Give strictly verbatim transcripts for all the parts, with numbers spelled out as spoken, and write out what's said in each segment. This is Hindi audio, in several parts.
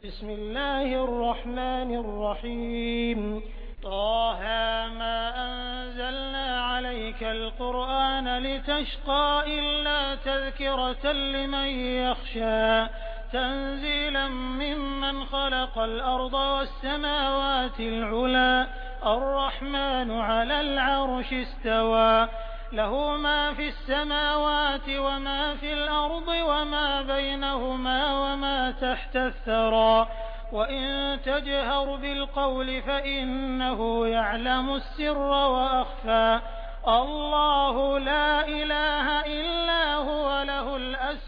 बिस्मिल्लाहिर्रहमानिर्रहीम ताहा मा अंज़लना अलैकल क़ुरआन लितश्क़ा इल्ला तज़किरतन लिमन यख़शा तंज़ीलन मिम्मन ख़लक़ल अर्ज़ वस्समावातिल उला अर्रहमानु अलल अर्शि इस्तवा लहू मा फ़िस्समावाति वमा फ़िल अर्ज़ि वमा बैनहुमा वमा तहतस सरा वइन तजहर बिलक़ौलि फ़इन्नहु यअलमुस सिर्र वअख़फ़ा अल्लाहु ला इलाहा इल्ला हुवा लहुल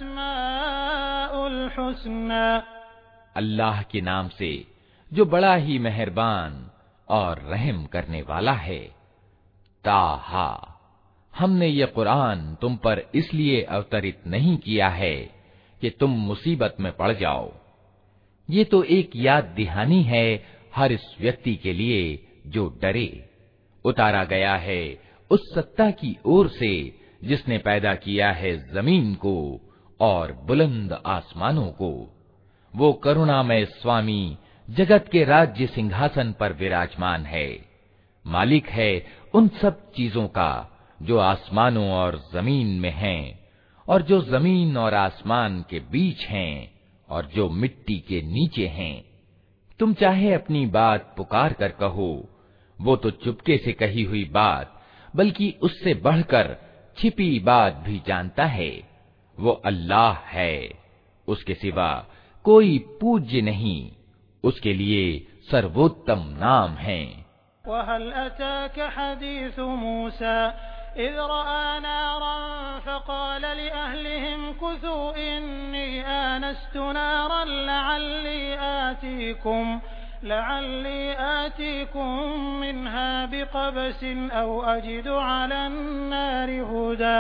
अस्माउल हुस्ना। अल्लाह के नाम से जो बड़ा ही मेहरबान और रहम करने वाला है। ताहा, हमने ये कुरान तुम पर इसलिए अवतरित नहीं किया है कि तुम मुसीबत में पड़ जाओ। ये तो एक याद दहानी है हर इस व्यक्ति के लिए जो डरे। उतारा गया है उस सत्ता की ओर से जिसने पैदा किया है जमीन को और बुलंद आसमानों को। वो करुणामय स्वामी जगत के राज्य सिंहासन पर विराजमान है। मालिक है उन सब चीजों का जो आसमानों और जमीन में हैं और जो जमीन और आसमान के बीच हैं और जो मिट्टी के नीचे हैं। तुम चाहे अपनी बात पुकार कर कहो, वो तो चुपके से कही हुई बात बल्कि उससे बढ़कर छिपी बात भी जानता है। वो अल्लाह है, उसके सिवा कोई पूज्य नहीं, उसके लिए सर्वोत्तम नाम है। वहल अताक हदीस मूसा इज़ रआ नारन फ़क़ाल लिअहलिहिम कुथू इन्नी आनस्तु नारन लअल्ली आतीकुम लअल्ली आतीकुम मिन्हा बिक़बसिन औ अजिदु अलन नारि हुदा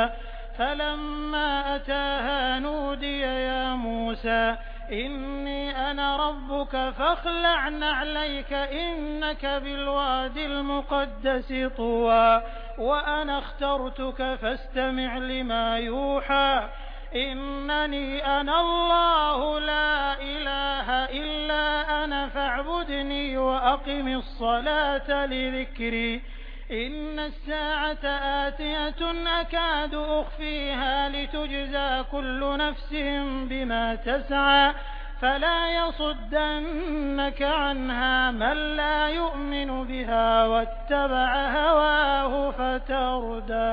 फलम्मा अताहा नूदिया या मूसा इन्नी अना रब्बुक फ़ख़्लअ नअलैक इन्नक बिलवादिल मुक़द्दसि तुवा वअना अख़्तरतुक फ़ास्तमिअ लिमा यूहा इन्ननी अना अल्लाहु ला इलाहा इल्ला अना फ़अब्दुनी वअक़िमिस सलात लिज़िक्री इन्न अस्साअत आतियतुन अकादु उख़फ़ीहा लितुजज़ा कुल्लु नफ़्सिन बिमा तसआ फला यसुद्दन्नक अन्हा मन ला युअमिनु बिहा वत्तबअ हवाहु फ़तरदा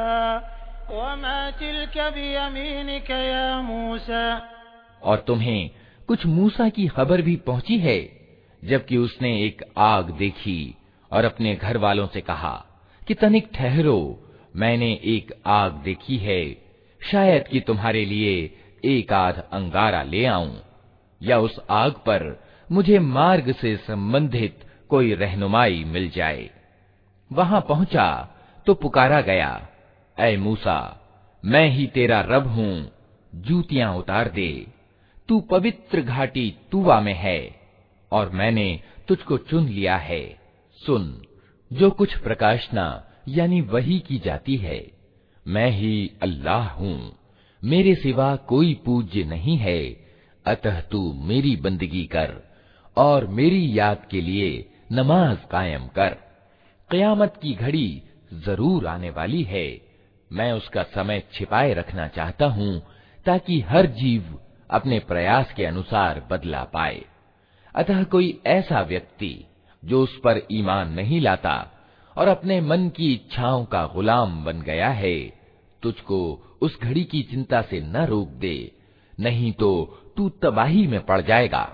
वमा तिल्क बियमीनिक या मूसा। और तुम्हें कुछ मूसा की खबर भी पहुंची है जबकि उसने एक आग देखी और अपने घर वालों से कहा कि तनिक ठहरो, मैंने एक आग देखी है, शायद कि तुम्हारे लिए एक आध अंगारा ले आऊं या उस आग पर मुझे मार्ग से संबंधित कोई रहनुमाई मिल जाए। वहां पहुंचा तो पुकारा गया, ऐ मूसा, मैं ही तेरा रब हूं, जूतियां उतार दे, तू पवित्र घाटी तूवा में है और मैंने तुझको चुन लिया है। सुन, जो कुछ प्रकाशना यानी वही की जाती है, मैं ही अल्लाह हूं, मेरे सिवा कोई पूज्य नहीं है, अतः तू मेरी बंदगी कर और मेरी याद के लिए नमाज कायम कर। क़यामत की घड़ी जरूर आने वाली है, मैं उसका समय छिपाए रखना चाहता हूं ताकि हर जीव अपने प्रयास के अनुसार बदला पाए। अतः कोई ऐसा व्यक्ति जो उस पर ईमान नहीं लाता और अपने मन की इच्छाओं का गुलाम बन गया है, तुझको उस घड़ी की चिंता से न रोक दे, नहीं तो तू तबाही में पड़ जाएगा।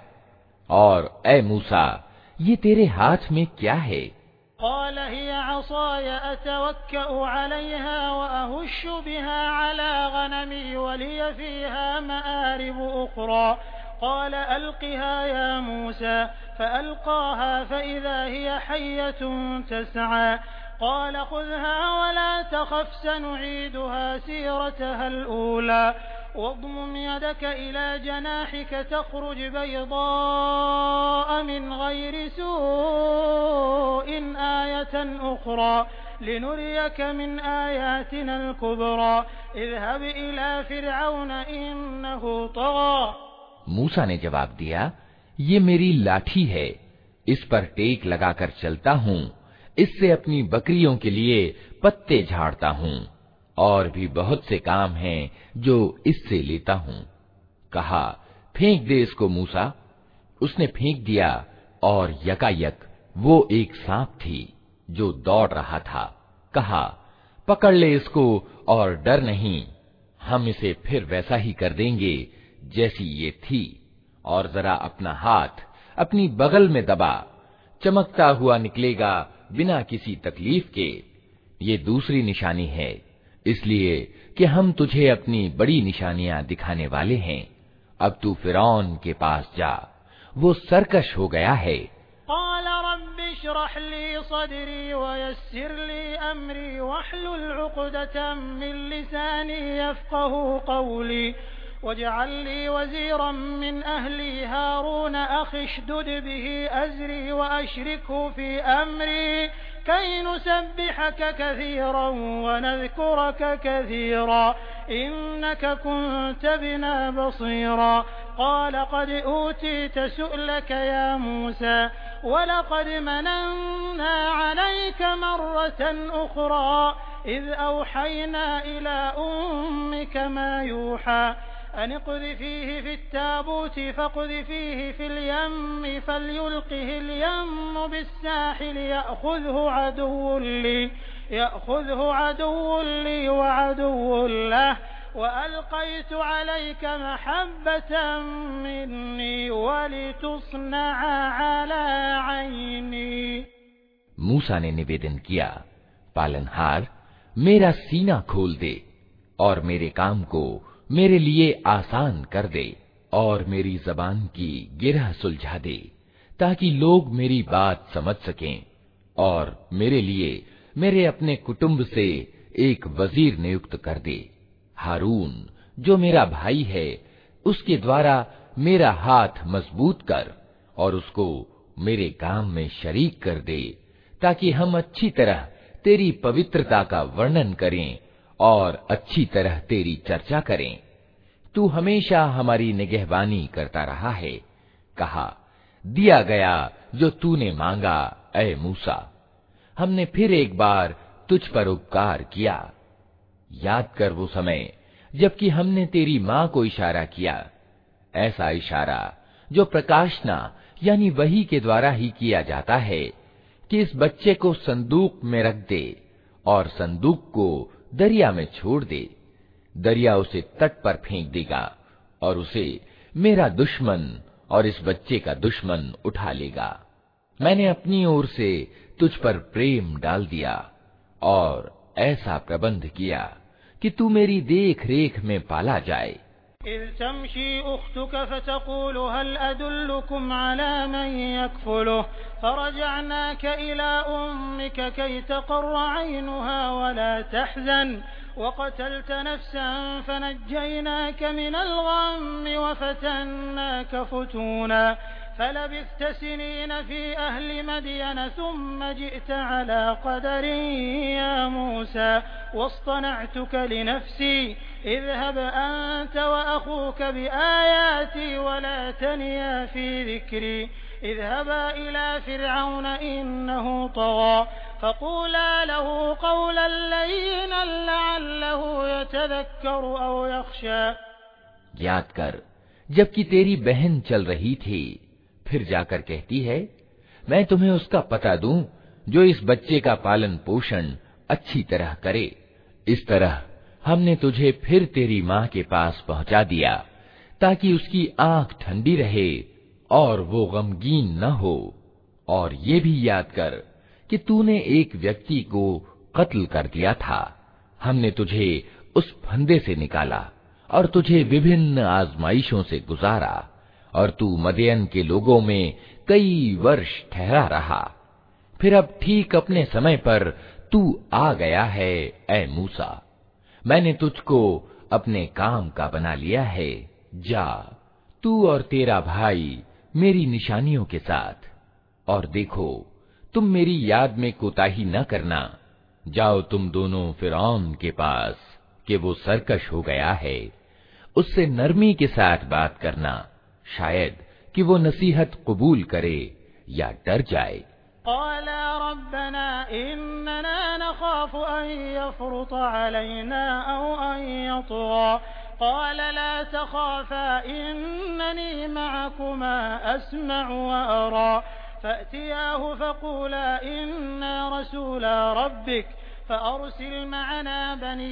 और ऐ मूसा, ये तेरे हाथ में क्या है? क़ाल हिय असाय अतवक्कअु अलैहा व अहुश्शु बिहा अला गनमी व लिय फ़ीहा मआरिब उख़रा क़ाल अल्क़िहा या मूसा फ़अल्क़ाहा फ़इज़ा हिय हय्यतुन तस्आ क़ाल ख़ुज़हा व ला तख़फ़ सनुईदुहा सीरतहा अलऊला वضمم यदक इला जनाहिक तख़रुज बैज़ाअ मिन गैरि सूइन आयतन उख़रा लिनुरियक मिन आयातिना अल-कुबरा इज़हब इला फ़िरऔन इन्नहु तग़ा। मूसा ने जवाब दिया, ये मेरी लाठी है, इस पर टेक लगाकर चलता हूँ, इससे अपनी बकरियों के लिए पत्ते झाड़ता हूँ, और भी बहुत से काम हैं जो इससे लेता हूँ। कहा, फेंक दे इसको मूसा। उसने फेंक दिया और यकायक वो एक सांप थी जो दौड़ रहा था। कहा, पकड़ ले इसको और डर नहीं, हम इसे फिर वैसा ही कर देंगे जैसी ये थी, और जरा अपना हाथ अपनी बगल में दबा, चमकता हुआ निकलेगा बिना किसी तकलीफ के। ये दूसरी निशानी है, इसलिए कि हम तुझे अपनी बड़ी निशानियां दिखाने वाले हैं। अब तू फिरौन के पास जा, वो सरकश हो गया है। वजअल ली वज़ीरन मिन अहली हारून अखिशदुद बिही अज़री वअशरिकहु फी अमरी कई नुसब्बिहक कसीरन वनज़कुरक कसीरा इन्नक कुन्त बिना बसीरा। क़ाल क़द ऊतीत सुअलक या मूसा वलक़द मनन्ना अलैक मर्रतन उख़रा इज़ औहयना इला उम्मिक मा यूहा अन इक़्ज़िफ़ीहि फ़ित्ताबूत फ़क़्ज़िफ़ीहि फ़िल यम्मि फ़लयुल्क़िहिल यम्मु बिस्साहिल यअख़ुज़हु अदुव्वुन ली यअख़ुज़हु अदुव्वुन ली वअदुव्वुन लहु वअल्क़य्तु अलैक महब्बतन मिन्नी वलितुस्नअ अला ऐनी। मूसा ने निवेदन किया, पालनहार, मेरा सीना खोल दे और मेरे काम को मेरे लिए आसान कर दे और मेरी जबान की गिरह सुलझा दे, ताकि लोग मेरी बात समझ सकें, और मेरे लिए मेरे अपने कुटुंब से एक वजीर नियुक्त कर दे। हारून जो मेरा भाई है, उसके द्वारा मेरा हाथ मजबूत कर और उसको मेरे काम में शरीक कर दे, ताकि हम अच्छी तरह तेरी पवित्रता का वर्णन करें और अच्छी तरह तेरी चर्चा करें। तू हमेशा हमारी निगहबानी करता रहा है। कहा, दिया गया जो तूने मांगा ऐ मूसा। हमने फिर एक बार तुझ पर उपकार किया। याद कर वो समय जबकि हमने तेरी माँ को इशारा किया, ऐसा इशारा जो प्रकाशना यानी वही के द्वारा ही किया जाता है, कि इस बच्चे को संदूक में रख दे और संदूक को दरिया में छोड़ दे। दरिया उसे तट पर फेंक देगा और उसे मेरा दुश्मन और इस बच्चे का दुश्मन उठा लेगा। मैंने अपनी ओर से तुझ पर प्रेम डाल दिया और ऐसा प्रबंध किया कि तू मेरी देख रेख में पाला जाए। इज़ तमशी उख्तुक फतक़ूलु हल अदुल्लुकुम अला मन यकफुलुहु फरजअनाक इला उम्मिक कई तक़र्र ऐनुहा वला तहज़न वक़तल्त नफ्सन फनज्जयनाक मिनल गम्मि वफ़तन्नाक फ़ुतूना फलबिثت सिनीन फ़ी अहलि मदयन थुम्म जि'त अला क़दरिन या मूसा वस्तनअतुक लिनफ़्सी इज़हब अंत वअख़ूक बिआयाती वला तनिया फ़ी ज़िक्री इज़हबा इला फ़िरऔन इन्नहु तग़ा फ़क़ूला लहु क़ौलन लय्यिनन लअल्लहु यतज़क्करु औ यख़शा। याद कर जबकि तेरी बहन चल रही थी, फिर जाकर कहती है, मैं तुम्हें उसका पता दूं जो इस बच्चे का पालन पोषण अच्छी तरह करे। इस तरह हमने तुझे फिर तेरी माँ के पास पहुंचा दिया, ताकि उसकी आंख ठंडी रहे और वो गमगीन न हो। और ये भी याद कर कि तूने एक व्यक्ति को कत्ल कर दिया था। हमने तुझे उस फंदे से निकाला और तुझे विभिन्न आजमाइशों से गुजारा, और तू मदयन के लोगों में कई वर्ष ठहरा रहा। फिर अब ठीक अपने समय पर तू आ गया है ऐ मूसा। मैंने तुझको अपने काम का बना लिया है। जा तू और तेरा भाई मेरी निशानियों के साथ, और देखो तुम मेरी याद में कोताही न करना। जाओ तुम दोनों फिरौन के पास कि वो सरकश हो गया है, उससे नरमी के साथ बात करना, शायद कि वो नसीहत कबूल करे या डर जाए। क़ाला रब्बना इन्नना नख़ाफ़ु अन यफ़्रुत अलैना औ अन यतग़ा क़ाल ला तख़ाफ़ा इन्ननी मअकुमा अस्मअु व अरा फ़अतियाहु फ़क़ूला इन्ना रसूला रब्बिक फ़अरसिल मअना बनी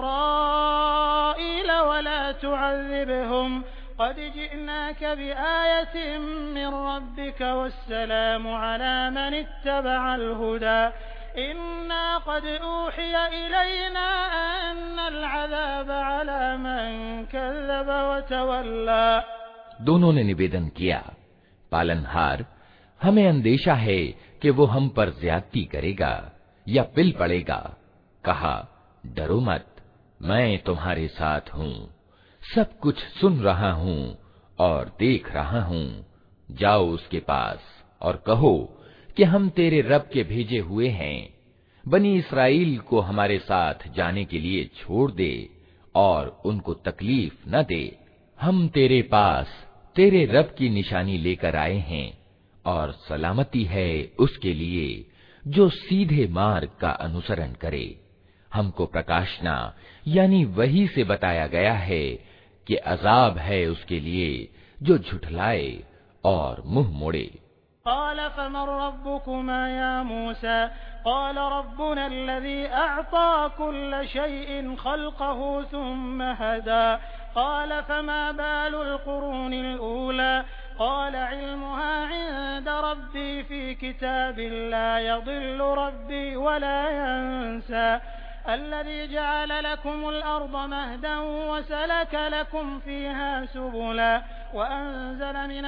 इस्राईल वला तुअज़्ज़िबहुम क़द जिअनाक बिआयतिन मिन रब्बिक वस्सलामु अला मन इत्तबअल हुदा इन्ना क़द ऊहिय इलैना अन्नल अज़ाब अला मन कज़्ज़ब व तवल्ला। दोनों ने निवेदन किया, पालनहार, हमें अंदेशा है कि वो हम पर ज्यादती करेगा या पिल पड़ेगा। कहा, डरो मत, मैं तुम्हारे साथ हूँ, सब कुछ सुन रहा हूँ और देख रहा हूँ। जाओ उसके पास और कहो कि हम तेरे रब के भेजे हुए हैं, बनी इस्राइल को हमारे साथ जाने के लिए छोड़ दे और उनको तकलीफ न दे। हम तेरे पास तेरे रब की निशानी लेकर आए हैं और सलामती है उसके लिए जो सीधे मार्ग का अनुसरण करे। हमको प्रकाशना यानी वही से बताया गया है कि अजाब है उसके लिए जो झुठलाए और मुंह मोड़े। क़ाल फ़मन रब्बुकुमा या मूसा क़ाल रब्बुना अल्लज़ी अअता कुल्ल शैइन ख़ल्क़हु थुम्म हदा क़ाल फ़मा बालुल क़ुरूनिल ऊला क़ाल इल्मुहा इन्द रब्बी फ़ी किताबिन ला यज़िल्लु रब्बी वला यंसा الذي جعل لكم الأرض مهدا وسلك لكم فيها سبلا وأنزل من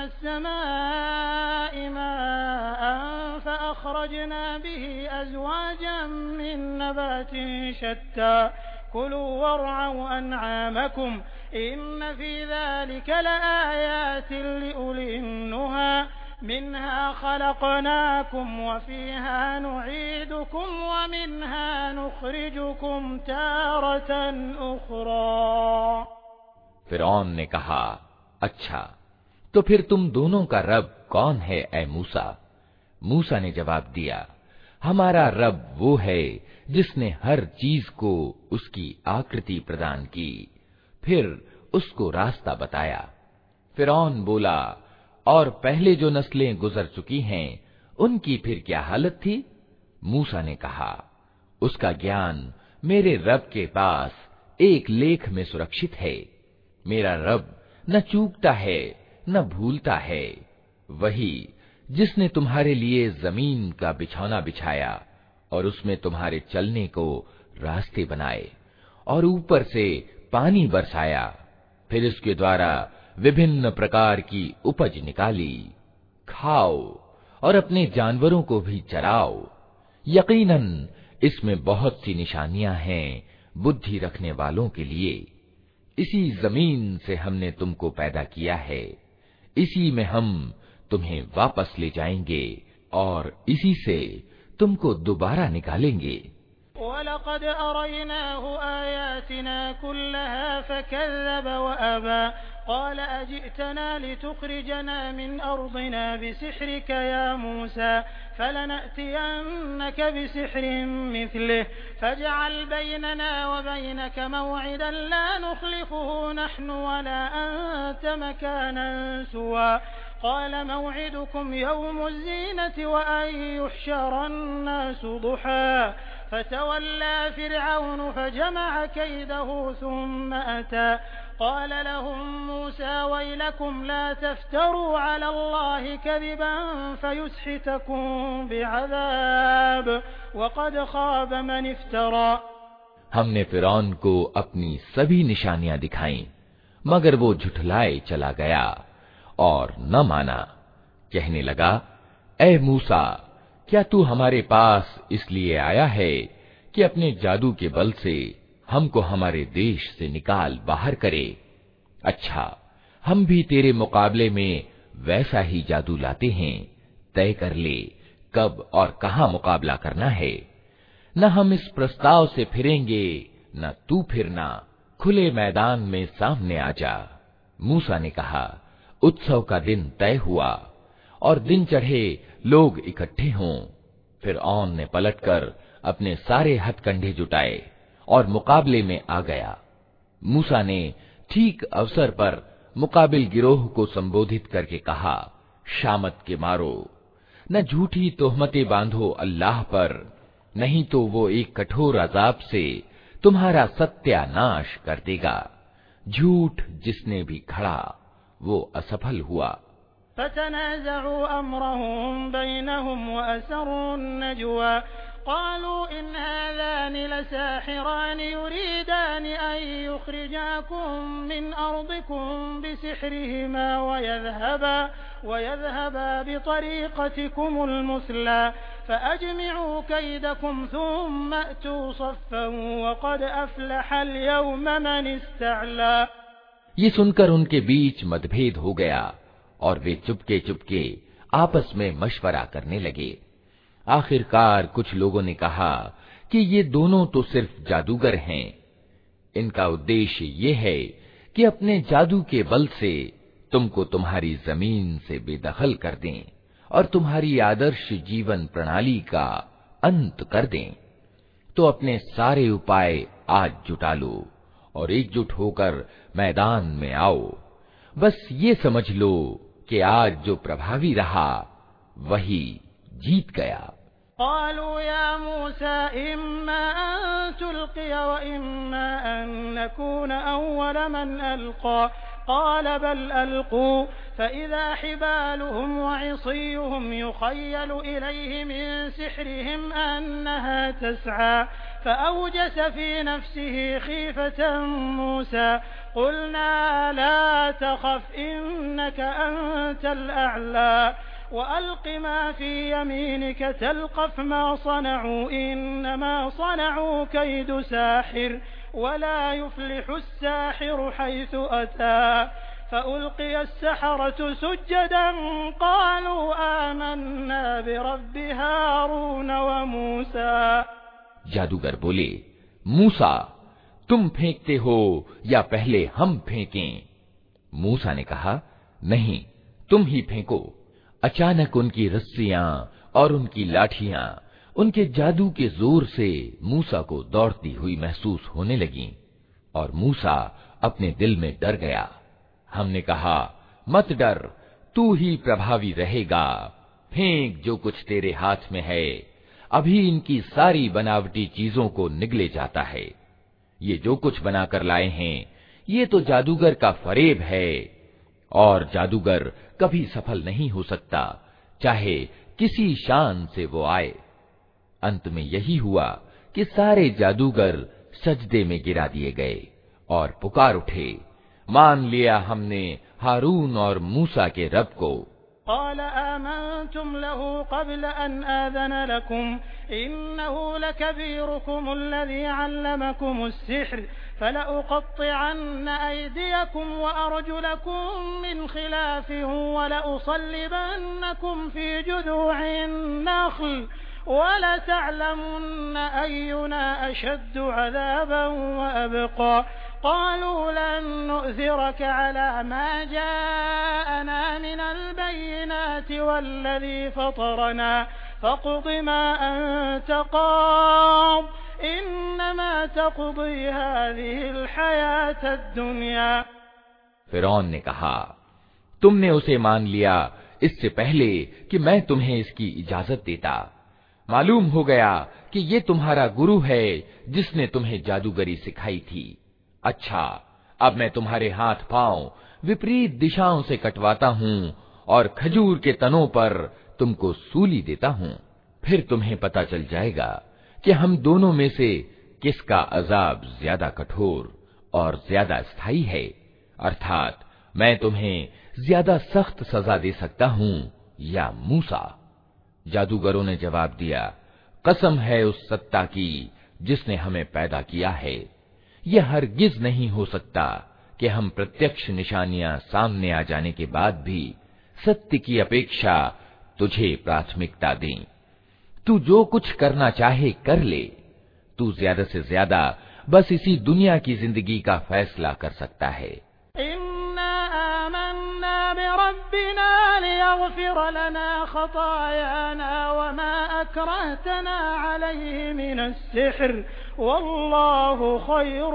السماء ماء فأخرجنا به أزواجا من نبات شتى كلوا وارعوا أنعامكم إن في ذلك لآيات لأولي النهى منها خلقناكم وفيها نعيدكم ومنها نخرجكم تارة أخرى। फिरौन ने कहा, अच्छा तो फिर तुम दोनों का रब कौन है ए मूसा? मूसा ने जवाब दिया, हमारा रब वो है जिसने हर चीज को उसकी आकृति प्रदान की, फिर उसको रास्ता बताया। फिरौन बोला, और पहले जो नस्लें गुजर चुकी हैं उनकी फिर क्या हालत थी? मूसा ने कहा, उसका ज्ञान मेरे रब के पास एक लेख में सुरक्षित है। मेरा रब न चूकता है न भूलता है। वही जिसने तुम्हारे लिए जमीन का बिछौना बिछाया और उसमें तुम्हारे चलने को रास्ते बनाए और ऊपर से पानी बरसाया, फिर इसके द्वारा विभिन्न प्रकार की उपज निकाली। खाओ और अपने जानवरों को भी चराओ। यकीनन इसमें बहुत सी निशानियां हैं बुद्धि रखने वालों के लिए। इसी जमीन से हमने तुमको पैदा किया है, इसी में हम तुम्हें वापस ले जाएंगे और इसी से तुमको दोबारा निकालेंगे। वलक़द अरयनाहु आयातिना कुल्लहा फकज़्ज़ब वअबा क़ाल अजि'तना लितुख़रिजना मिन अर्दिना बिसिह्रिका या मूसा फलनअतियन्नक बिसिह्रिन मिस्लिहि फजअल बैनना व बैनक मaw'idan ला नुख़लिफ़ुहु नहनु वला अन्त मकानन सुवा क़ाल मaw'iदुकुम यौमुज़ ज़ीनति व अन युहशरा अन्नासु दुहा فتولى فرعون فجمع كيده ثم أتى قال لهم موسى ويلكم لا تفتروا على الله كذبا فيسحتكم بعذاب وقد خاب من افترى। हमने फिरौन को अपनी सभी निशानियां दिखाईं, मगर वो झुठलाए चला गया और न माना। कहने लगा, ए मूसा, क्या तू हमारे पास इसलिए आया है कि अपने जादू के बल से हमको हमारे देश से निकाल बाहर करे? अच्छा, हम भी तेरे मुकाबले में वैसा ही जादू लाते हैं। तय कर ले कब और कहां मुकाबला करना है। न हम इस प्रस्ताव से फिरेंगे न तू फिरना। खुले मैदान में सामने आ जा। मूसा ने कहा, उत्सव का दिन तय हुआ और दिन चढ़े लोग इकट्ठे हों। फिरऔन ने पलटकर अपने सारे हथकंडे जुटाए और मुकाबले में आ गया। मूसा ने ठीक अवसर पर मुकाबिल गिरोह को संबोधित करके कहा, शामत के मारो, न झूठी तोहमतें बांधो अल्लाह पर, नहीं तो वो एक कठोर अजाब से तुम्हारा सत्यानाश कर देगा। झूठ जिसने भी खड़ा वो असफल हुआ। फतनाज़अू अम्रहुम बैनहुम वअसर्रु नजवा क़ालू इन हाज़ानि लसाहिरानि युरीदानि अन युख़रिजाकुम मिन अर्दिकुम बिसिहरिहिमा वयज़हबा वयज़हबा बितरीक़तिकुमुल मुस्ला फ़अजमिऊ कैदकुम थुम्मा अतू सफ़्फ़न वक़द अफ़लहल यौम मन इस्तअला। ये सुनकर उनके बीच मतभेद हो गया और वे चुपके चुपके आपस में मशवरा करने लगे। आखिरकार कुछ लोगों ने कहा कि ये दोनों तो सिर्फ जादूगर हैं। इनका उद्देश्य ये है कि अपने जादू के बल से तुमको तुम्हारी जमीन से बेदखल कर दें और तुम्हारी आदर्श जीवन प्रणाली का अंत कर दें। तो अपने सारे उपाय आज जुटा लो और एकजुट होकर मैदान में आओ। बस ये समझ लो कि आज जो प्रभावी रहा वही जीत गया। क़ालू या मूसा इम्मा अन तुल्क़िय व इम्मा अन नकून अव्वल मन अल्क़ा क़ाल बल अल्क़ू फ़इज़ा हिबालुहुम व इसियुहुम युख़य्यलु इलैहि मिन सिहरिहिम अन्नहा तस्आ फ़अवजस फ़ी नफ़्सिही ख़ीफ़तन मूसा क़ुलना ला तख़फ़ इन्नक अंतल अअला वअल्क़ मा फ़ी यमीनिक तल्क़फ़ मा सनअू इन्नमा सनअू कैदु साहिर वला युफ़्लिहु अस्साहिरु हैसु अता फ़अुल्क़िय अस्सहरतु सुज्जदन क़ालू आमन्ना बिरब्बि हारून व मूसा। जादूगर बोले, मूसा तुम फेंकते हो या पहले हम फेंकें? मूसा ने कहा, नहीं, तुम ही फेंको। अचानक उनकी रस्सियां और उनकी लाठियां उनके जादू के जोर से मूसा को दौड़ती हुई महसूस होने लगीं और मूसा अपने दिल में डर गया। हमने कहा, मत डर, तू ही प्रभावी रहेगा, फेंक जो कुछ तेरे हाथ में है। अभी इनकी सारी बनावटी चीजों को निगले जाता है। ये जो कुछ बनाकर लाए हैं ये तो जादूगर का फरेब है और जादूगर कभी सफल नहीं हो सकता, चाहे किसी शान से वो आए। अंत में यही हुआ कि सारे जादूगर सजदे में गिरा दिए गए और पुकार उठे, मान लिया हमने हारून और मूसा के रब को। क़ाल आमनतुम लहू क़ब्ल अन आज़न लकुम इन्नहु लकबीरुकुम अल्लज़ी अल्लमकुम अस्सिह्र फलउक़त्तिअन्न अयदियकुम व अर्जुलकुम मिन खिलाफिन वलउसल्लिबन्नकुम फ़ी जुज़ूഇन नख़्ल वलतअलमुन्न अय्युना अशद्दु अज़ाबन व अबक़ा क़ालू लन नु'थिरक अला मा जाअना मिनल बय्यिनाति वल्लज़ी फ़तरना फ़क़्द मा अंत क़ाद इन्नमा तक़्दी हाज़िहिल हयातद दुनिया। फिरौन ने कहा, तुमने उसे मान लिया इससे पहले कि मैं तुम्हें इसकी इजाजत देता। मालूम हो गया कि ये तुम्हारा गुरु है जिसने तुम्हें जादूगरी सिखाई थी। अच्छा, अब मैं तुम्हारे हाथ पांव विपरीत दिशाओं से कटवाता हूँ और खजूर के तनों पर तुमको सूली देता हूँ। फिर तुम्हें पता चल जाएगा कि हम दोनों में से किसका अजाब ज्यादा कठोर और ज्यादा स्थायी है, अर्थात मैं तुम्हें ज्यादा सख्त सजा दे सकता हूँ या मूसा। जादूगरों ने जवाब दिया, कसम है उस सत्ता की जिसने हमें पैदा किया है, यह हरगिज नहीं हो सकता कि हम प्रत्यक्ष निशानियां सामने आ जाने के बाद भी सत्य की अपेक्षा तुझे प्राथमिकता दें। तू जो कुछ करना चाहे कर ले, तू ज्यादा से ज्यादा बस इसी दुनिया की जिंदगी का फैसला कर सकता है। इन्ना आमन्ना ربنا ليغفر لنا خطايانا وما أكرهتنا عليه من السحر والله خير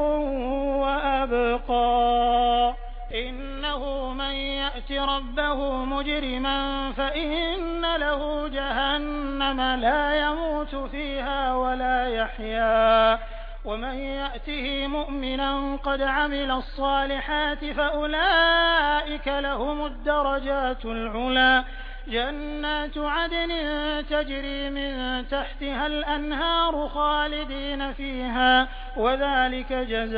وأبقى إنه من يأت ربه مجرما فإن له جهنم لا يموت فيها ولا يحيا ومن يأته مؤمنا قد عمل الصالحات فأولئك لهم الدرجات العلى جنات عدن تجري من تحتها الأنهار خالدين فيها وذلك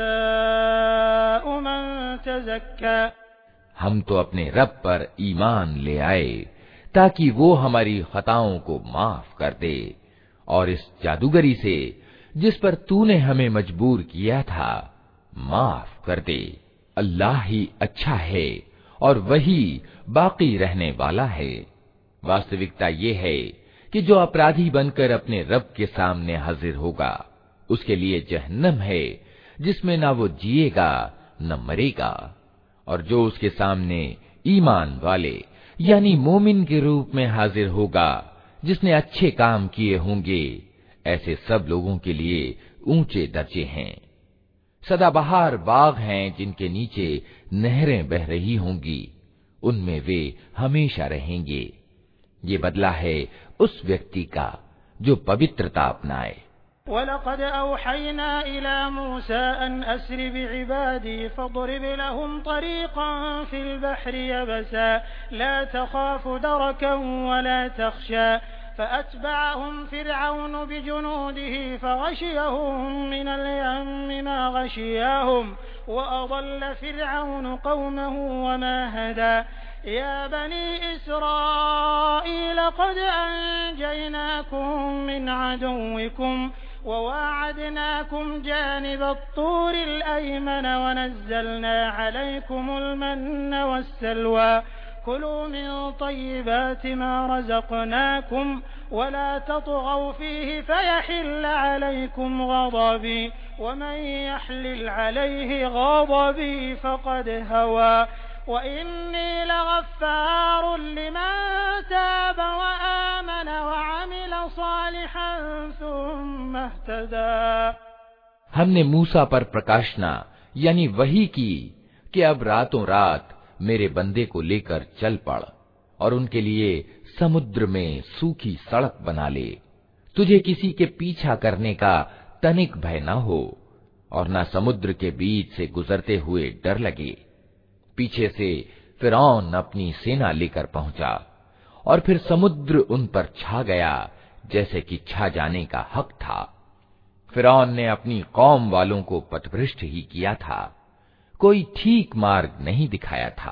جزاء من تزكى। हम तो अपने रब पर ईमान ले आए ताकि वो हमारी खताओं को माफ कर दे और इस जादूगरी से जिस पर तूने हमें मजबूर किया था माफ कर दे। अल्लाह ही अच्छा है और वही बाकी रहने वाला है। वास्तविकता ये है कि जो अपराधी बनकर अपने रब के सामने हाजिर होगा उसके लिए जहन्नम है जिसमें ना वो जिएगा न मरेगा, और जो उसके सामने ईमान वाले यानी मोमिन के रूप में हाजिर होगा जिसने अच्छे काम किए होंगे, ऐसे सब लोगों के लिए ऊंचे दर्जे हैं। सदाबहार बाग हैं जिनके नीचे नहरें बह रही होंगी, उनमें वे हमेशा रहेंगे। ये बदला है उस व्यक्ति का जो पवित्रता अपनाए। वलक़द औहयना इला मूसा अन अस्रि बिइबादी फضرब लहुम तरीक़न फिल बहरि यबसा ला तख़ाफ़ु दरकन वला तख़शा فأتبعهم فرعون بجنوده فغشيهم من اليم ما غشياهم وأضل فرعون قومه وما هدى يا بني إسرائيل قد أنجيناكم من عدوكم وواعدناكم جانب الطور الأيمن ونزلنا عليكم المن والسلوى كلوا من طيبات ما رزقناكم ولا تطغوا فيه فيحل عليكم غضبي ومن يحلل عليه غضبي فقد هوى وإني لغفار لمن تاب وآمن وعمل صالحا ثم اهتدى। हमने मूसा पर प्रकाशना यानी वही की कि अब रातों रात मेरे बंदे को लेकर चल पड़ और उनके लिए समुद्र में सूखी सड़क बना ले। तुझे किसी के पीछा करने का तनिक भय न हो और न समुद्र के बीच से गुजरते हुए डर लगे। पीछे से फिरौन अपनी सेना लेकर पहुंचा और फिर समुद्र उन पर छा गया जैसे कि छा जाने का हक था। फिरौन ने अपनी कौम वालों को पथभ्रष्ट ही किया था, कोई ठीक मार्ग नहीं दिखाया था।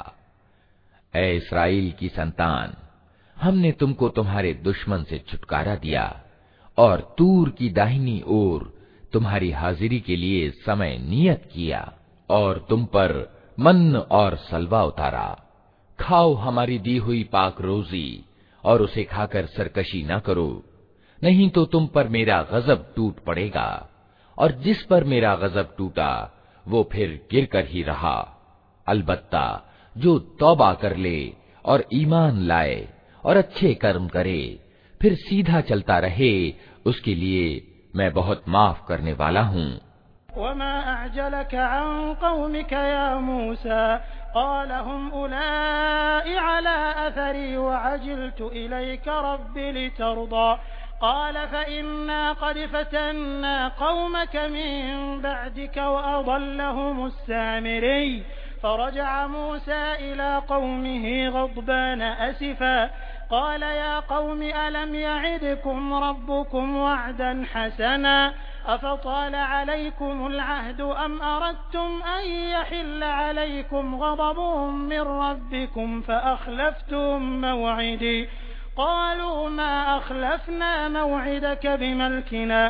ऐ इस्राएल की संतान, हमने तुमको तुम्हारे दुश्मन से छुटकारा दिया और तूर की दाहिनी ओर तुम्हारी हाजिरी के लिए समय नियत किया और तुम पर मन और सलवा उतारा। खाओ हमारी दी हुई पाक रोजी और उसे खाकर सरकशी न करो, नहीं तो तुम पर मेरा गजब टूट पड़ेगा, और जिस पर मेरा गजब टूटा वो फिर गिर कर ही रहा। अलबत्ता जो तौबा कर ले और ईमान लाए और अच्छे कर्म करे फिर सीधा चलता रहे, उसके लिए मैं बहुत माफ करने वाला हूँ। वमा अअजलक अन कौमिक या मूसा क़ाल हुम उलाई अला अथरी वअजल्तु इलैका रब्बी लितर्दा قال فإنا قد فتنا قومك من بعدك وأضلهم السامري فرجع موسى إلى قومه غضبان أسفا قال يا قوم ألم يعدكم ربكم وعدا حسنا أفطال عليكم العهد أم أردتم أن يحل عليكم غضب من ربكم فأخلفتم موعدي قالوا ما أخلفنا موعدك بملكنا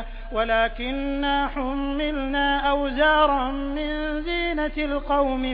ولكننا حملنا أوزارا من زينة القوم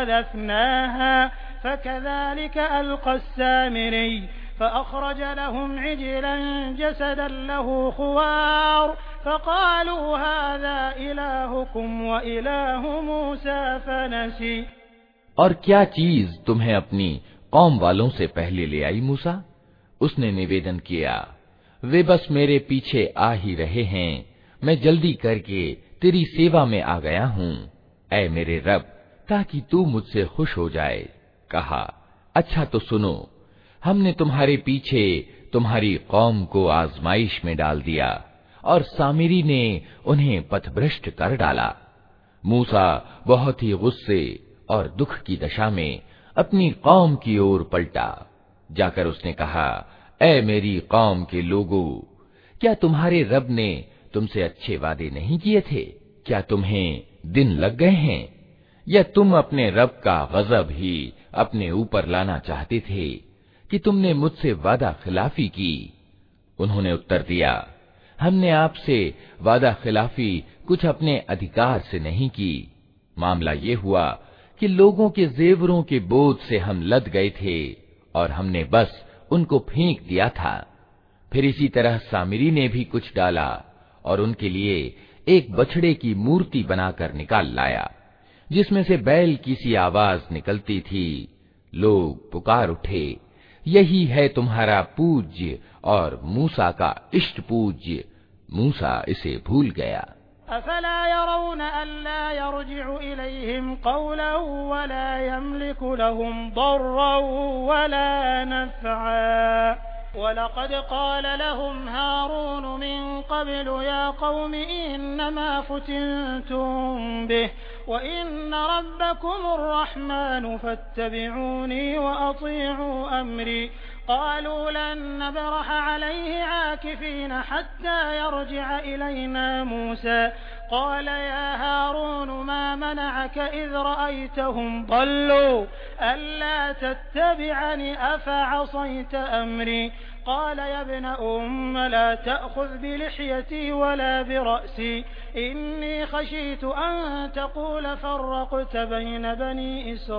فقذفناها فكذلك ألقى السامري فأخرج لهم عجلا جسدا له خوار فقالوا هذا إلهكم وإله موسى فنسي। और क्या चीज तुम्हें अपनी कौम वालों से पहले ले आई मूसा? उसने निवेदन किया, वे बस मेरे पीछे आ ही रहे हैं, मैं जल्दी करके तेरी सेवा में आ गया हूँ। ऐ मेरे रब, ताकि तू मुझसे खुश हो जाए। कहा, अच्छा तो सुनो, हमने तुम्हारे पीछे तुम्हारी कौम को आजमाइश में डाल दिया और सामिरी ने उन्हें पथभ्रष्ट कर डाला। मूसा बहुत ही गुस्से और दुख की दशा में अपनी कौम की ओर पलटा। जाकर उसने कहा, ऐ मेरी कौम के लोगों, क्या तुम्हारे रब ने तुमसे अच्छे वादे नहीं किए थे? क्या तुम्हें दिन लग गए हैं? या तुम अपने रब का गजब ही अपने ऊपर लाना चाहते थे कि तुमने मुझसे वादा खिलाफी की? उन्होंने उत्तर दिया, हमने आपसे वादा खिलाफी कुछ अपने अधिकार से नहीं की। मामला ये हुआ कि लोगों के जेवरों के बोझ से हम लद गए थे और हमने बस उनको फेंक दिया था। फिर इसी तरह सामिरी ने भी कुछ डाला और उनके लिए एक बछड़े की मूर्ति बनाकर निकाल लाया, जिसमें से बैल की सी आवाज निकलती थी। लोग पुकार उठे, यही है तुम्हारा पूज्य और मूसा का इष्ट पूज्य। मूसा इसे भूल गया। अफला यरौन अल्ला यरजिउ इलैहिम क़ौलन वला यमलिकु लहुम दर्रन वला नफ़अ वलक़द क़ाल लहुम हारून मिन क़ब्लु या क़ौमि इन्नमा फ़ुतिनतुम बिहि व इन्न रब्बकुमुर रहमानु फ़त्तबिऊनी व अतीअू अम्री क़ालू लन नबरह अलैहि आकिफ़ीन हत्ता यरजिअ इलैना मूसा क़ाल या हारून मा मनअक इज़ रअयतहुम ضल्लू अल्ला तत्तबिअनी अफ़असैत अम्री क़ाल या इब्न उम्म ला तअख़ुज़ बिलिह्यती वला बिरअसी इन्नी ख़शीtu अन तक़ूल फ़र्रक़त बैन बनी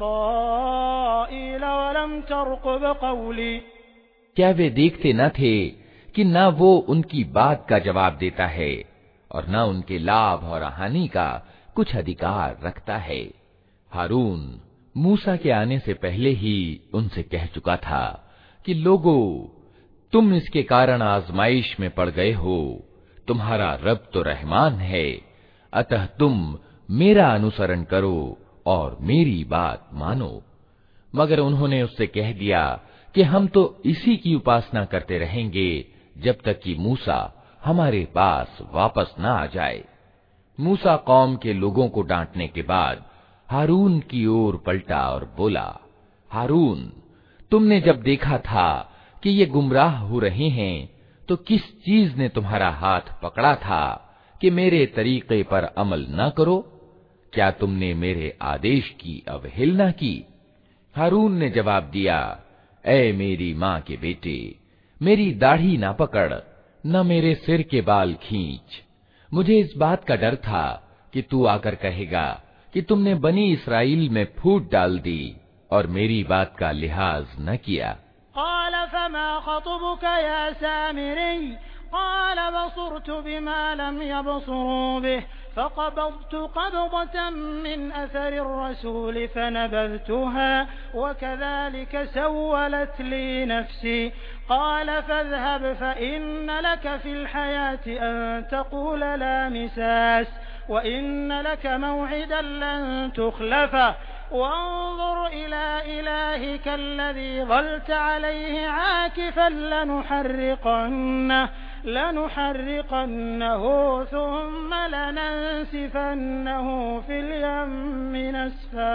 इस्राईल वलम तर्क़ुब क़ौली। क्या वे देखते न थे कि न वो उनकी बात का जवाब देता है और न उनके लाभ और हानि का कुछ अधिकार रखता है? हारून मूसा के आने से पहले ही उनसे कह चुका था कि लोगों, तुम इसके कारण आजमाइश में पड़ गए हो। तुम्हारा रब तो रहमान है, अतः तुम मेरा अनुसरण करो और मेरी बात मानो। मगर उन्होंने उससे कह दिया कि हम तो इसी की उपासना करते रहेंगे जब तक कि मूसा हमारे पास वापस न आ जाए। मूसा कौम के लोगों को डांटने के बाद हारून की ओर पलटा और बोला, हारून, तुमने जब देखा था कि ये गुमराह हो रहे हैं तो किस चीज ने तुम्हारा हाथ पकड़ा था कि मेरे तरीके पर अमल न करो? क्या तुमने मेरे आदेश की अवहेलना की? हारून ने जवाब दिया, ऐ मेरी माँ के बेटे, मेरी दाढ़ी ना पकड़, न मेरे सिर के बाल खींच। मुझे इस बात का डर था कि तू आकर कहेगा कि तुमने बनी इस्राइल में फूट डाल दी और मेरी बात का लिहाज न किया। क़ाल फ़मा ख़तुबुक या सामिरी क़ाल बसुरतु बिमा लम यबसुरू बिहि फ़क़बज़्तु क़बज़तन मिन अथरि अर्रसूल फ़नबज़्तुहा वकज़ालिक सव्वलत ली नफ़्सी क़ाल फ़ाज़हब फ़इन्न लक फ़िल हयाति अन तक़ूल ला मिसास व इन्न लक मौዒदन लन तुख़लफ़ह वंज़ुर इला इलाहिक अल्लज़ी ज़ल्त अलैहि आकिफ़न लनुहर्रिक़न्नहु लनुहर्रिक़न्नहु थुम्म लनंसिफ़न्नहु फ़िल यम्मि नस्फ़ा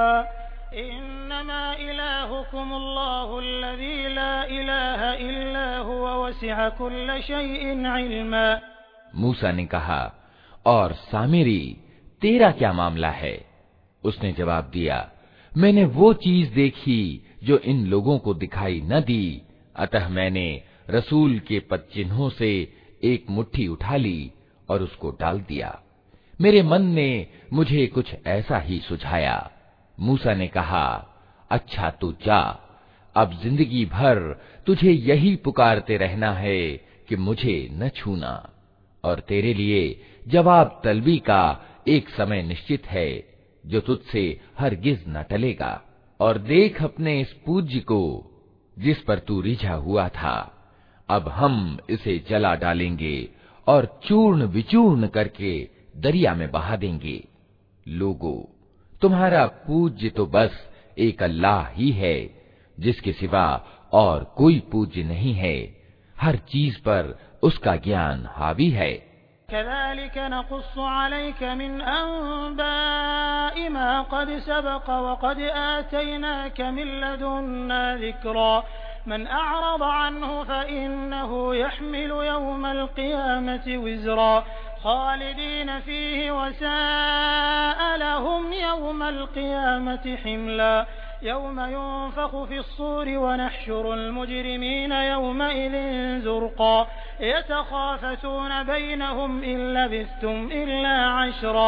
इन्नमा इलाहुकुमुल्लाहु अल्लज़ी ला इलाहा इल्ला हुवा वसिअ कुल्ल शैइन इल्मा। मूसा ने कहा, और सामिरी, तेरा क्या मामला है? उसने जवाब दिया, मैंने वो चीज देखी जो इन लोगों को दिखाई न दी, अतः मैंने रसूल के पदचिन्हों से एक मुट्ठी उठा ली और उसको डाल दिया। मेरे मन ने मुझे कुछ ऐसा ही सुझाया। मूसा ने कहा, अच्छा तू जा, अब जिंदगी भर तुझे यही पुकारते रहना है कि मुझे न छूना, और तेरे लिए जवाब तलबी का एक समय निश्चित है जो तुझसे हरगिज न टलेगा, और देख अपने इस पूज्य को जिस पर तू रिझा हुआ था, अब हम इसे जला डालेंगे और चूर्ण विचूर्ण करके दरिया में बहा देंगे। लोगों, तुम्हारा पूज्य तो बस एक अल्लाह ही है, जिसके सिवा और कोई पूज्य नहीं है। हर चीज पर उसका ज्ञान हावी है। कज़ालिक नक़ुस्सु अलैक मिन अंबाइ मा क़द सबक़ व क़द आतैनाक मिन लदुन्ना ज़िक्रा मन अअरज़ अन्हु फ़इन्नहु यहमिलु यौमल क़ियामति विज़रा ख़ालिदीन फ़ीहि व साअ लहुम यौमल क़ियामति हिमला यौम युनफ़ख़ु फ़िस्सूरि व नहशुरुल मुजरिमीन यौमइज़िन ज़ुरक़ा यतख़ाफ़तून बैनहुम इन लबिस्थुम इल्ला अशरा।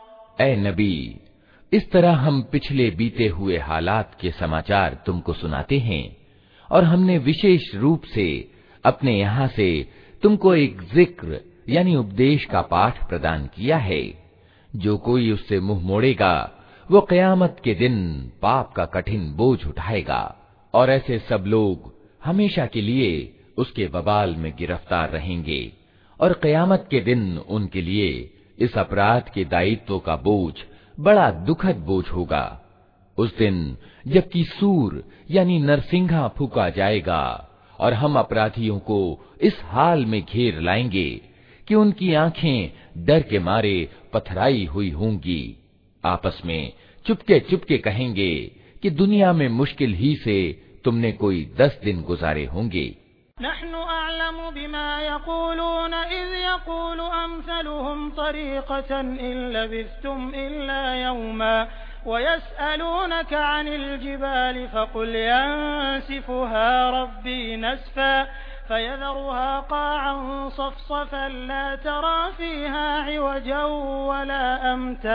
ऐ नबी, इस तरह हम पिछले बीते हुए हालात के समाचार तुमको सुनाते हैं, और हमने विशेष रूप से अपने यहाँ से तुमको एक जिक्र यानी उपदेश का पाठ प्रदान किया है। जो कोई उससे मुंह मोड़ेगा वो क़यामत के दिन पाप का कठिन बोझ उठाएगा, और ऐसे सब लोग हमेशा के लिए उसके बबाल में गिरफ्तार रहेंगे, और क़यामत के दिन उनके लिए इस अपराध के दायित्व का बोझ बड़ा दुखद बोझ होगा। उस दिन जबकि सूर यानी नरसिंघा फूंका जाएगा, और हम अपराधियों को इस हाल में घेर लाएंगे कि उनकी आंखें डर के मारे पथराई हुई होंगी। आपस में चुपके चुपके कहेंगे कि दुनिया में मुश्किल ही से तुमने कोई दस दिन गुजारे होंगे। नहनु अअलमु बिमा यक़ूलून इज़ यक़ूलु अम्सलुहुम तरीक़तन इन लबिस्थुम इल्ला यौमा व यसअलूनक अनिल जिबालि फ़क़ुल यंसिफ़ुहा रब्बी नस्फ़ा फ़यज़रुहा क़ाअन सफ़सफ़न ला तरा फ़ीहा इवजन वला अम्ता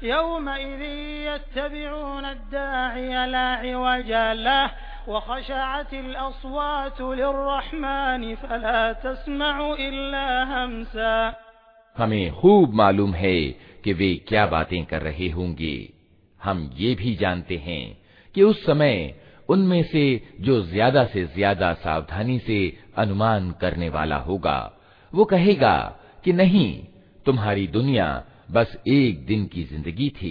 यौमइज़िन यत्तबिऊन अद्दाዒय ला इवज लहु वख़शअतिल अस्वातु लिर्रहमानि फ़ला तस्मअु इल्ला हमसा। हमें खूब मालूम है कि वे क्या बातें कर रहे होंगे। हम ये भी जानते हैं कि उस समय उनमें से जो ज्यादा से ज्यादा सावधानी से अनुमान करने वाला होगा, वो कहेगा कि नहीं, तुम्हारी दुनिया बस एक दिन की जिंदगी थी।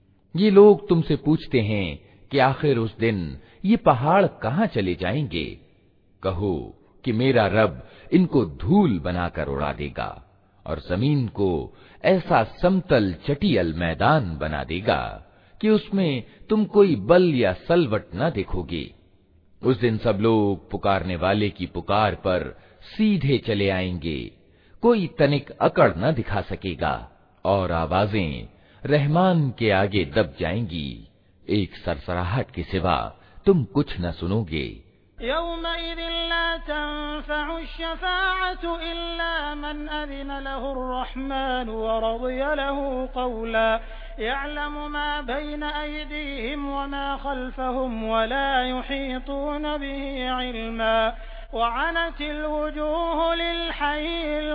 ये लोग तुमसे पूछते हैं कि आखिर उस दिन ये पहाड़ कहाँ चले जाएंगे। कहो कि मेरा रब इनको धूल बनाकर उड़ा देगा, और जमीन को ऐसा समतल चटियल मैदान बना देगा कि उसमें तुम कोई बल या सलवट न देखोगे। उस दिन सब लोग पुकारने वाले की पुकार पर सीधे चले आएंगे, कोई तनिक अकड़ न दिखा सकेगा, और आवाजें रहमान के आगे दब जाएंगी। एक सरसराहट के सिवा तुम कुछ न सुनोगे। यौमइज़िन ला तन्फ़अु श्शफ़ाअतु इल्ला मन अज़िन लहु अर्रहमानु व रज़िय लहु क़ौला यअलमु मा बैन अयदीहिम व मा ख़ल्फ़हुम व ला युहीतून बिही इल्मा व अनतिल वुजूहु लिल हय्यिल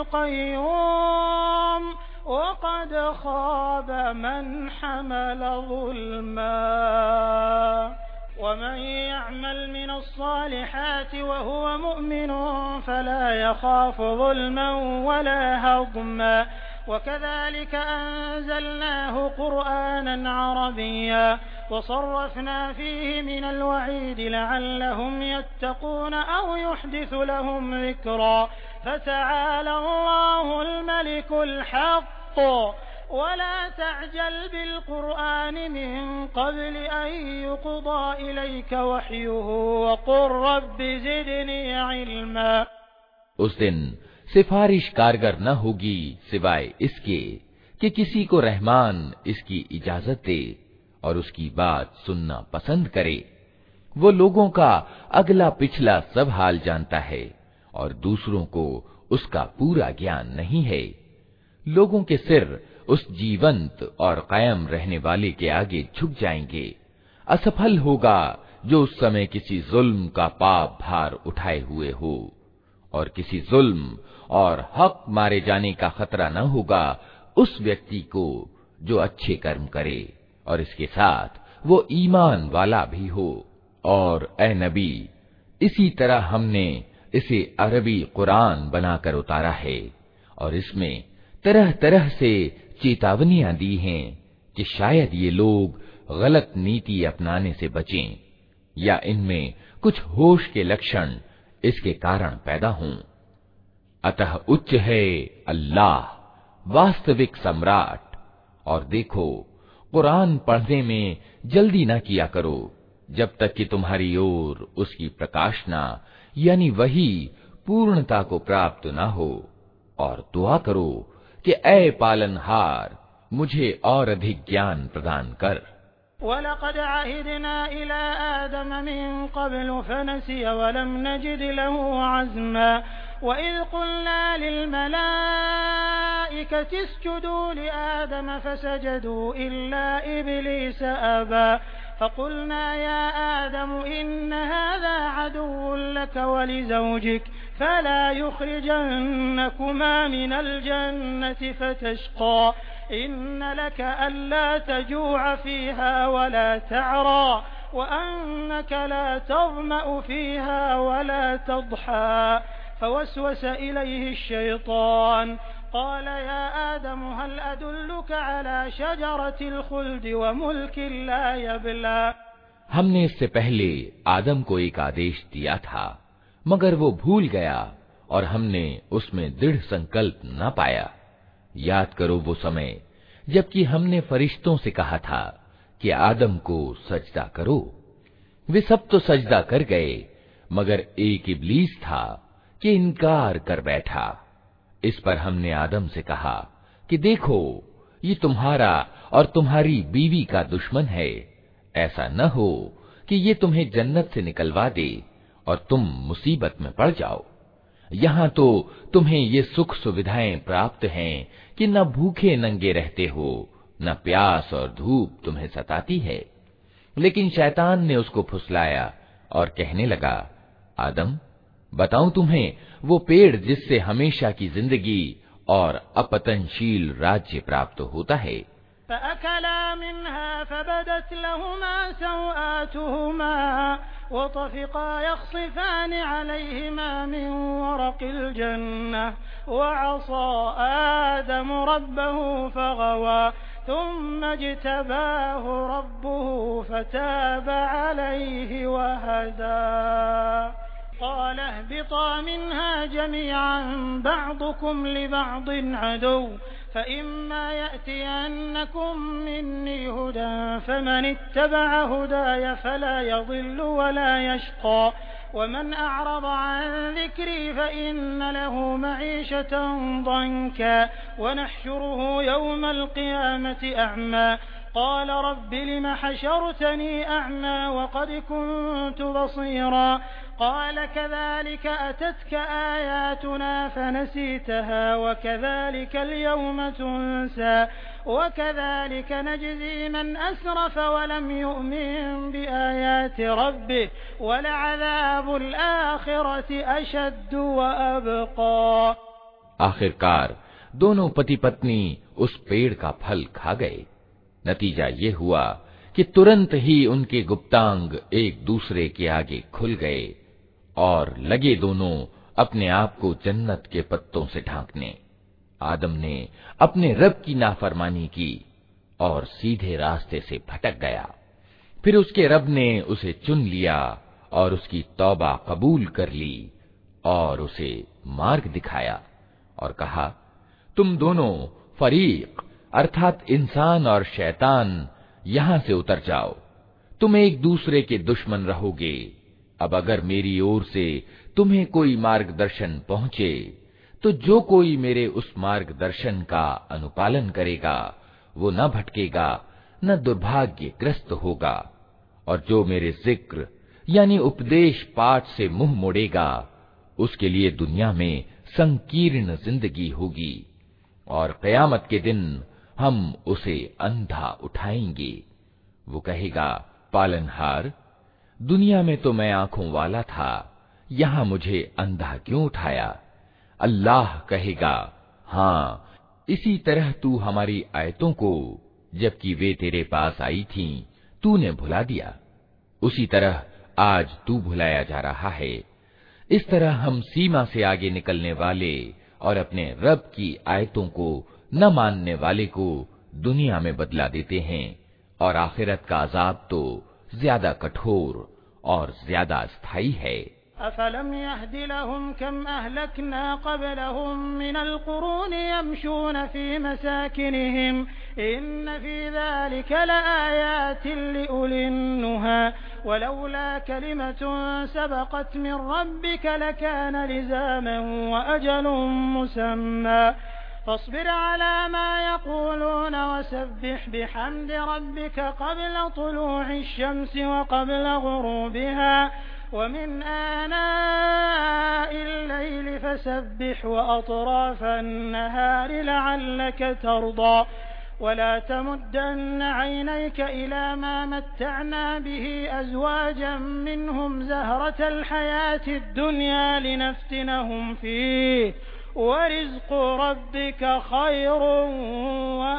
क़य्यूम व क़द ख़ाब मन हमल ज़ुल्मा वमन यअमल मिनस्सालिहाति वहुव मुमिन फला यखाफु ज़ुल्मन वला हज़्मा वकज़ालिक अंज़लनाहु क़ुरआनन अरबिय्या वसर्रफ़ना फ़ीहि मिनल वഈद लअल्लहुम यत्तक़ून औ युहदिसु लहुम ज़िक्रा फ़तआला अल्लाहुल मलिकुल हक़्क़ वला तअजल बिलक़ुरआन मिन क़ब्ल अन युक़ज़ा इलैक वह्युहु वक़ुल रब्बि ज़िदनी इल्मा। उस दिन सिफारिश कारगर न होगी सिवाय इसके कि किसी को रहमान इसकी इजाजत दे और उसकी बात सुनना पसंद करे। वो लोगों का अगला पिछला सब हाल जानता है, और दूसरों को उसका पूरा ज्ञान नहीं है। लोगों के सिर उस जीवंत और कायम रहने वाले के झुक झुक जाएंगे। असफल होगा जो उस समय किसी जुल्म का पाप भार उठाए हुए हो, और किसी जुल्म और हक मारे जाने का खतरा न होगा उस व्यक्ति को जो अच्छे कर्म करे और इसके साथ वो ईमान वाला भी हो। और ए नबी, इसी तरह हमने इसे अरबी कुरान बनाकर उतारा है और इसमें तरह तरह से चेतावनियां दी हैं कि शायद ये लोग गलत नीति अपनाने से बचें या इनमें कुछ होश के लक्षण इसके कारण पैदा हों। अतः उच्च है अल्लाह वास्तविक सम्राट। और देखो, कुरान पढ़ने में जल्दी न किया करो जब तक कि तुम्हारी ओर उसकी प्रकाशना यानी वही पूर्णता को प्राप्त न हो, और दुआ करो कि ऐ पालनहार मुझे और अधिक ज्ञान प्रदान कर। वलक़द अहिदना इला आदम मिन क़ब्लु फनसिय वलम नजिद लहू अज़्मा वइज़ क़ुल्ना लिल मलाइकति इसजुदू लिआदम फसजदू इल्ला इब्लीस अबा फ़क़ुल्ना या आदम इन्न हाज़ा अदुव्वुन लक वलिज़ौजिक फला युख़रिजन्नकुमा मिनल जन्नति फ़तशक़ा इन्न लक अल्ला तजूअ फ़ीहा वला तअरा वअन्नक ला तज़मअ फ़ीहा वला तضحा फवस्वस इलैहि अश्शैतान क़ाल या आदम हल अदुल्लुक अला शजरतिल ख़ुल्द व मुल्किन ला यबला। हमने इससे पहले आदम को एक आदेश दिया था, मगर वो भूल गया और हमने उसमें दृढ़ संकल्प न पाया। याद करो वो समय जबकि हमने फरिश्तों से कहा था कि आदम को सजदा करो। वे सब तो सजदा कर गए, मगर एक इब्लीस था कि इनकार कर बैठा। इस पर हमने आदम से कहा कि देखो, ये तुम्हारा और तुम्हारी बीवी का दुश्मन है। ऐसा न हो कि ये तुम्हें जन्नत से निकलवा दे और तुम मुसीबत में पड़ जाओ। यहाँ तो तुम्हें ये सुख सुविधाएं प्राप्त हैं कि न भूखे नंगे रहते हो, न प्यास और धूप तुम्हें सताती है। लेकिन शैतान ने उसको फुसलाया और कहने लगा, आदम, बताऊं तुम्हें वो पेड़ जिससे हमेशा की जिंदगी और अपतनशील राज्य प्राप्त होता है। फ़अकला मिन्हा फ़बदत लहुमा सौआतुहुमा वतफ़िक़ा यख़सिफ़ानि अलैहिमा मिन वरक़िल जन्नह वअसा आदम रब्बहु फ़ग़वा थुम्मा इज्तबाहु रब्बुहु फ़ताब अलैहि वहदा। क़ाल अहबिता मिन्हा जमीअन बअदुकुम लिबअदिन अदुव्व फ़इम्मा यअतियन्नकुम मिन्नी हुदन फ़मन इत्तबअ हुदाय फ़ला यज़िल्लु वला यशक़ा वमन अअरज़ अन ज़िक्री फ़इन्न लहू मईशतन ضंका वनहशुरुहु यौमल क़ियामति अअमा क़ाल रब्बि लिम हशरतनी अअमा वक़द कुन्तु बसीरा क़ाल कज़ालिक अततक आयातुना फ़नसीतहा वकज़ालिक अल-यौम तुन्सा वकज़ालिक नजज़ी मन असरफ़ वलम यु'मिन बिआयाति रब्बिह वलअज़ाबुल आखिरति अशद्दु वअबक़ा। आखिरकार दोनों पति पत्नी उस पेड़ का फल खा गए। नतीजा ये हुआ कि तुरंत ही उनके गुप्तांग एक दूसरे के आगे खुल गए और लगे दोनों अपने आप को जन्नत के पत्तों से ढांकने। आदम ने अपने रब की नाफरमानी की और सीधे रास्ते से भटक गया। फिर उसके रब ने उसे चुन लिया और उसकी तौबा कबूल कर ली और उसे मार्ग दिखाया और कहा, तुम दोनों फरीक अर्थात इंसान और शैतान यहां से उतर जाओ, तुम एक दूसरे के दुश्मन रहोगे। अब अगर मेरी ओर से तुम्हें कोई मार्गदर्शन पहुंचे तो जो कोई मेरे उस मार्गदर्शन का अनुपालन करेगा वो न भटकेगा न दुर्भाग्यग्रस्त होगा, और जो मेरे जिक्र यानी उपदेश पाठ से मुंह मोड़ेगा उसके लिए दुनिया में संकीर्ण जिंदगी होगी और कयामत के दिन हम उसे अंधा उठाएंगे। वो कहेगा, पालनहार, दुनिया में तो मैं आंखों वाला था, यहां मुझे अंधा क्यों उठाया? अल्लाह कहेगा, हाँ, इसी तरह तू हमारी आयतों को जबकि वे तेरे पास आई थीं तूने भुला दिया, उसी तरह आज तू भुलाया जा रहा है। इस तरह हम सीमा से आगे निकलने वाले और अपने रब की आयतों को न मानने वाले को दुनिया में बदला देते हैं, और आखिरत का अजाब तो ज्यादा कठोर और ज्यादा स्थायी है। अफलम यहदि लहुम कम अहलकना क़ब्लहुम मिनल क़ुरून यमशून फ़ी मसाकिनिहिम इन्न फ़ी ज़ालिका लआयातिन लिउलिन नुहा वलौला कलिमतुन सबक़त मिन रब्बिका लकान लिज़ामन व अजलुन मुसम्मा फ़ास्बिर अला मा यक़ूलून वसब्बिह बिहम्दि रब्बिका क़ब्ल तुलूഇ शम्सि व क़ब्ल ग़ुरूबिहा वमिन आनाइल लैलि फसब्बिह व अतराफ़न नहारि लअल्लक तर्दा वला तमुद्दन्न ऐनैक इला मा मत्तअना बिही अज़वाजन मिनहुम ज़हरतल हयातिद दुन्या लिनफ्तिनहुम फीह वरिज़्क़ु रब्बिका खैरुन व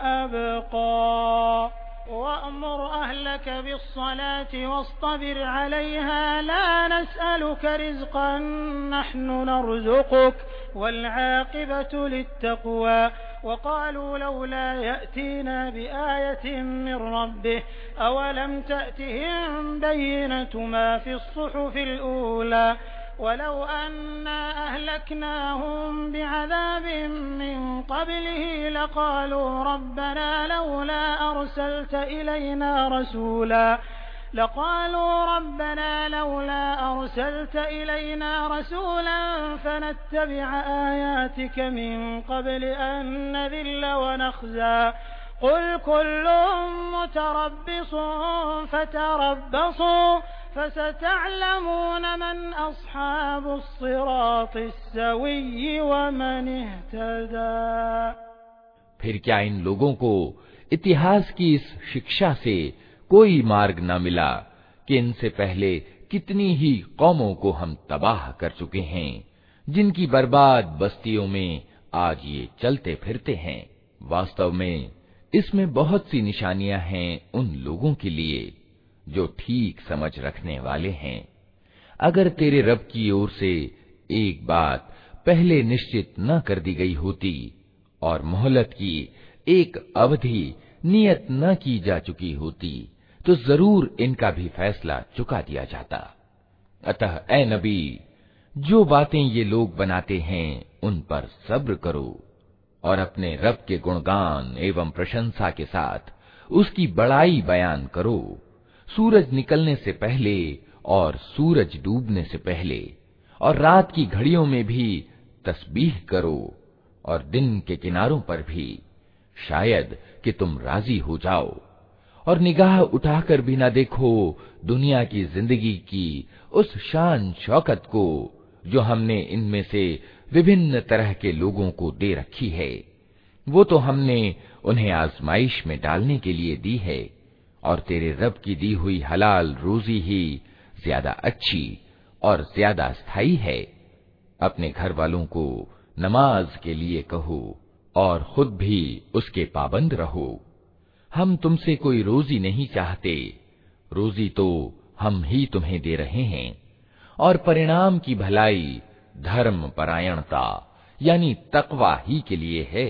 अबक़ा वअमुर अहलक बिस्सलाति वस्तबिर अलैहा ला नस्अलुक रिज़्क़न नहनु नरज़ुक़ुक वल्आक़िबतु लित्तक़वा वक़ालू लौला यअतीना बिआयतिन मिन रब्बिह अवलम तअतिहिम बय्यिनतु मा फ़िस्सुहुफ़िल ऊला वलौ अन्ना अहलकनाहुम बिअज़ाबिन मिन क़ब्लिही लक़ालू रब्बना लौला अरसलत इलैना रसूला लक़ालू रब्बना लौला अरसलत इलैना रसूला फनत्तबिअ आयातिक मिन क़ब्ल अन नज़िल्ल व नख़ज़ा क़ुल कुल्लुम मुतरब्बिसून फ़तरब्बसू फसतअलमून मन अस्हाबुस सिरातिस सव्वी व मन इह्तदा। फिर क्या इन लोगों को इतिहास की इस शिक्षा से कोई मार्ग न मिला कि इनसे पहले कितनी ही कौमों को हम तबाह कर चुके हैं, जिनकी बर्बाद बस्तियों में आज ये चलते फिरते हैं। वास्तव में इसमें बहुत सी निशानियां हैं उन लोगों के लिए जो ठीक समझ रखने वाले हैं। अगर तेरे रब की ओर से एक बात पहले निश्चित न कर दी गई होती और मोहलत की एक अवधि नियत न की जा चुकी होती तो जरूर इनका भी फैसला चुका दिया जाता। अतः ए नबी, जो बातें ये लोग बनाते हैं उन पर सब्र करो और अपने रब के गुणगान एवं प्रशंसा के साथ उसकी बड़ाई बयान करो। सूरज निकलने से पहले और सूरज डूबने से पहले और रात की घड़ियों में भी तस्बीह करो और दिन के किनारों पर भी, शायद कि तुम राजी हो जाओ। और निगाह उठाकर भी न देखो दुनिया की जिंदगी की उस शान शौकत को जो हमने इनमें से विभिन्न तरह के लोगों को दे रखी है। वो तो हमने उन्हें आजमाइश में डालने के लिए दी है, और तेरे रब की दी हुई हलाल रोजी ही ज्यादा अच्छी और ज्यादा स्थायी है। अपने घर वालों को नमाज के लिए कहो और खुद भी उसके पाबंद रहो। हम तुमसे कोई रोजी नहीं चाहते, रोजी तो हम ही तुम्हें दे रहे हैं, और परिणाम की भलाई धर्म परायणता यानी तकवा ही के लिए है।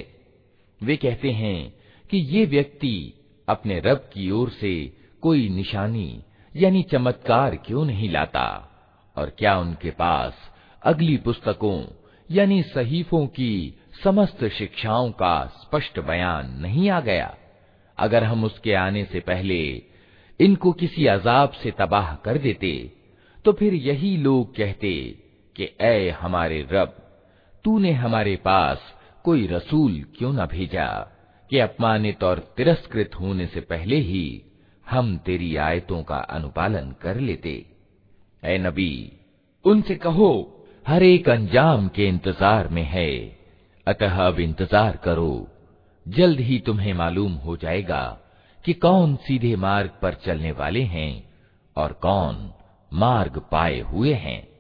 वे कहते हैं कि ये व्यक्ति अपने रब की ओर से कोई निशानी यानी चमत्कार क्यों नहीं लाता, और क्या उनके पास अगली पुस्तकों यानी सहीफों की समस्त शिक्षाओं का स्पष्ट बयान नहीं आ गया। अगर हम उसके आने से पहले इनको किसी अजाब से तबाह कर देते तो फिर यही लोग कहते कि ऐ हमारे रब, तूने हमारे पास कोई रसूल क्यों न भेजा कि अपमानित और तिरस्कृत होने से पहले ही हम तेरी आयतों का अनुपालन कर लेते। ऐ नबी, उनसे कहो हर एक अंजाम के इंतजार में है, अतः अब इंतजार करो, जल्द ही तुम्हें मालूम हो जाएगा कि कौन सीधे मार्ग पर चलने वाले हैं और कौन मार्ग पाए हुए हैं।